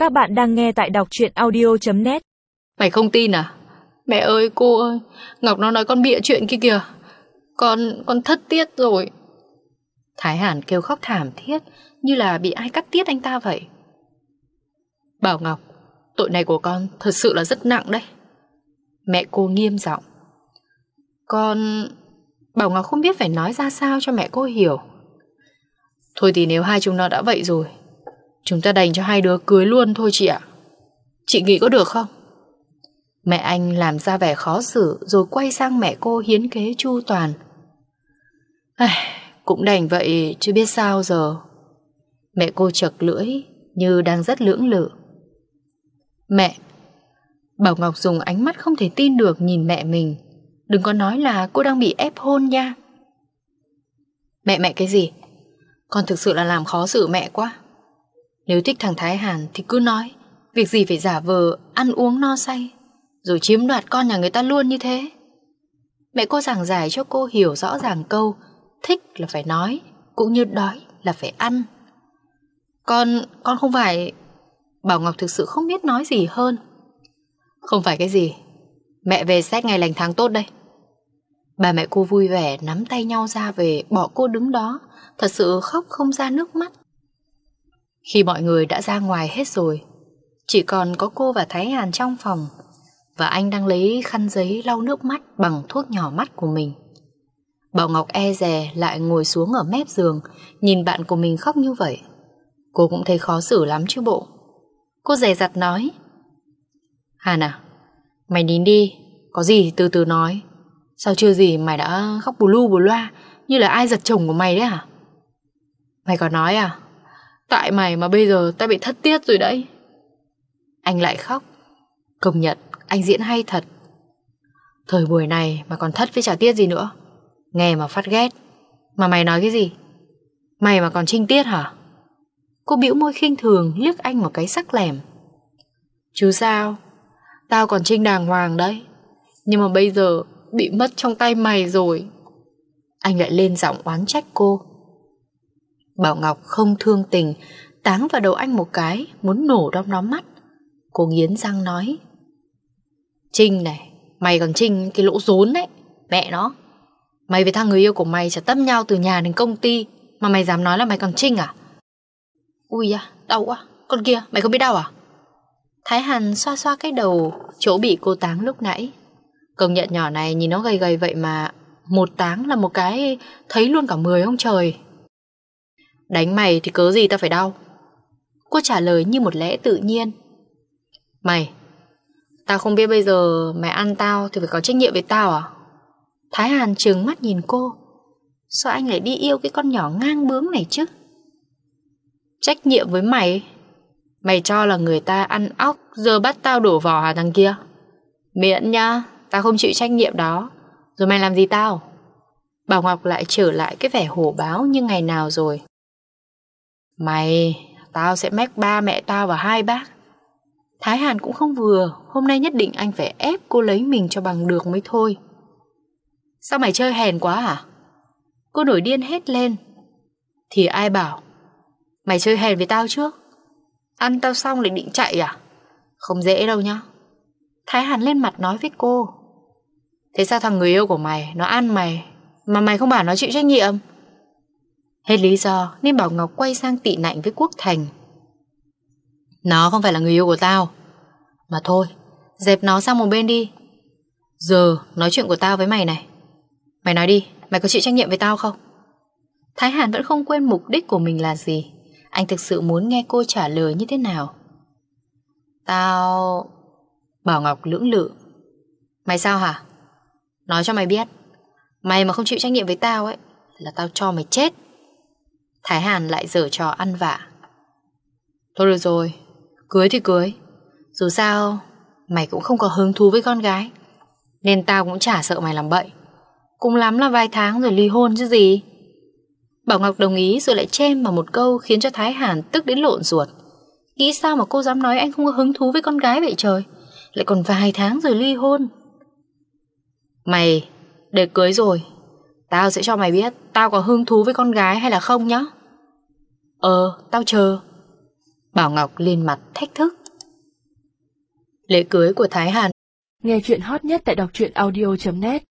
Các bạn đang nghe tại đọc truyện audio.net. Mày không tin à? Mẹ ơi, cô ơi, Ngọc nó nói con bịa chuyện kia kìa. Con thất tiết rồi. Thái Hàn kêu khóc thảm thiết, như là bị ai cắt tiết anh ta vậy. Bảo Ngọc, tội này của con thật sự là rất nặng đấy. Mẹ cô nghiêm giọng. Bảo Ngọc không biết phải nói ra sao cho mẹ cô hiểu. Thôi thì nếu hai chúng nó đã vậy rồi, chúng ta đành cho hai đứa cưới luôn thôi chị ạ. Chị nghĩ có được không? Mẹ anh làm ra vẻ khó xử, rồi quay sang mẹ cô hiến kế chu toàn. Cũng đành vậy chứ biết sao giờ. Mẹ cô chật lưỡi như đang rất lưỡng lự. Mẹ! Bảo Ngọc dùng ánh mắt không thể tin được nhìn mẹ mình. Đừng có nói là cô đang bị ép hôn nha. Mẹ cái gì? Con thực sự là làm khó xử mẹ quá. Nếu thích thằng Thái Hàn thì cứ nói. Việc gì phải giả vờ ăn uống no say rồi chiếm đoạt con nhà người ta luôn như thế. Mẹ cô giảng giải cho cô hiểu rõ ràng câu thích là phải nói, cũng như đói là phải ăn. Con không phải... Bảo Ngọc thực sự không biết nói gì hơn. Không phải cái gì? Mẹ về xét ngày lành tháng tốt đây. Bà mẹ cô vui vẻ nắm tay nhau ra về, bỏ cô đứng đó, thật sự khóc không ra nước mắt. Khi mọi người đã ra ngoài hết rồi, chỉ còn có cô và Thái Hàn trong phòng, và anh đang lấy khăn giấy lau nước mắt bằng thuốc nhỏ mắt của mình. Bảo Ngọc e dè lại ngồi xuống ở mép giường, nhìn bạn của mình khóc như vậy. Cô cũng thấy khó xử lắm chứ bộ. Cô dè dặt nói. Hàn à, mày nín đi, có gì thì từ từ nói. Sao chưa gì mày đã khóc bù lu bù loa như là ai giật chồng của mày đấy à? Mày còn nói à? Tại mày mà bây giờ tao bị thất tiết rồi đấy. Anh lại khóc. Công nhận anh diễn hay thật. Thời buổi này mà còn thất với chả tiết gì nữa. Nghe mà phát ghét. Mà mày nói cái gì? Mày mà còn trinh tiết hả? Cô bĩu môi khinh thường liếc anh một cái sắc lẻm. Chứ sao? Tao còn trinh đàng hoàng đấy. Nhưng mà bây giờ bị mất trong tay mày rồi. Anh lại lên giọng oán trách cô. Bảo Ngọc không thương tình táng vào đầu anh một cái, muốn nổ trong nó mắt. Cô nghiến răng nói. Trinh này, mày còn trinh cái lỗ rốn đấy. Mẹ nó, mày với thằng người yêu của mày chả tấp nhau từ nhà đến công ty mà mày dám nói là mày còn trinh à? Ui da, đau quá. Con kia, mày không biết đau à? Thái Hàn xoa xoa cái đầu chỗ bị cô táng lúc nãy. Công nhận nhỏ này nhìn nó gầy gầy vậy mà một táng là một cái thấy luôn cả 10 ông trời. Đánh mày thì cớ gì tao phải đau? Cô trả lời như một lẽ tự nhiên. Tao không biết bây giờ mày ăn tao thì phải có trách nhiệm với tao à? Thái Hàn trừng mắt nhìn cô. Sao anh lại đi yêu cái con nhỏ ngang bướng này chứ? Trách nhiệm với mày? Mày cho là người ta ăn óc giờ bắt tao đổ vỏ hả thằng kia? Miễn nhá, tao không chịu trách nhiệm đó. Rồi mày làm gì tao? Bảo Ngọc lại trở lại cái vẻ hổ báo như ngày nào rồi. Tao sẽ mách ba mẹ tao và hai bác. Thái Hàn cũng không vừa. Hôm nay nhất định anh phải ép cô lấy mình cho bằng được mới thôi. Sao mày chơi hèn quá hả? Cô nổi điên hét lên. Thì ai bảo mày chơi hèn với tao trước? Ăn tao xong lại định chạy à? Không dễ đâu nhá. Thái Hàn lên mặt nói với cô. Thế sao thằng người yêu của mày nó ăn mày mà mày không bảo nó chịu trách nhiệm? Hết lý do nên Bảo Ngọc quay sang tị nạnh với Quốc Thành. Nó không phải là người yêu của tao. Mà thôi, dẹp nó sang một bên đi. Giờ nói chuyện của tao với mày này. Mày nói đi, mày có chịu trách nhiệm với tao không? Thái Hàn vẫn không quên mục đích của mình là gì. Anh thực sự muốn nghe cô trả lời như thế nào. Tao... Bảo Ngọc lưỡng lự. Mày sao hả? Nói cho mày biết, mày mà không chịu trách nhiệm với tao ấy là tao cho mày chết. Thái Hàn lại giở trò ăn vạ. Thôi được rồi, cưới thì cưới. Dù sao mày cũng không có hứng thú với con gái, nên tao cũng chả sợ mày làm bậy. Cùng lắm là vài tháng rồi ly hôn chứ gì. Bảo Ngọc đồng ý rồi lại chêm vào một câu khiến cho Thái Hàn tức đến lộn ruột. Nghĩ sao mà cô dám nói anh không có hứng thú với con gái vậy trời? Lại còn vài tháng rồi ly hôn. Mày để cưới rồi, tao sẽ cho mày biết tao có hứng thú với con gái hay là không nhá. Tao chờ. Bảo Ngọc lên mặt thách thức. Lễ cưới của Thái Hàn. Nghe chuyện hot nhất tại đọc truyện audio.net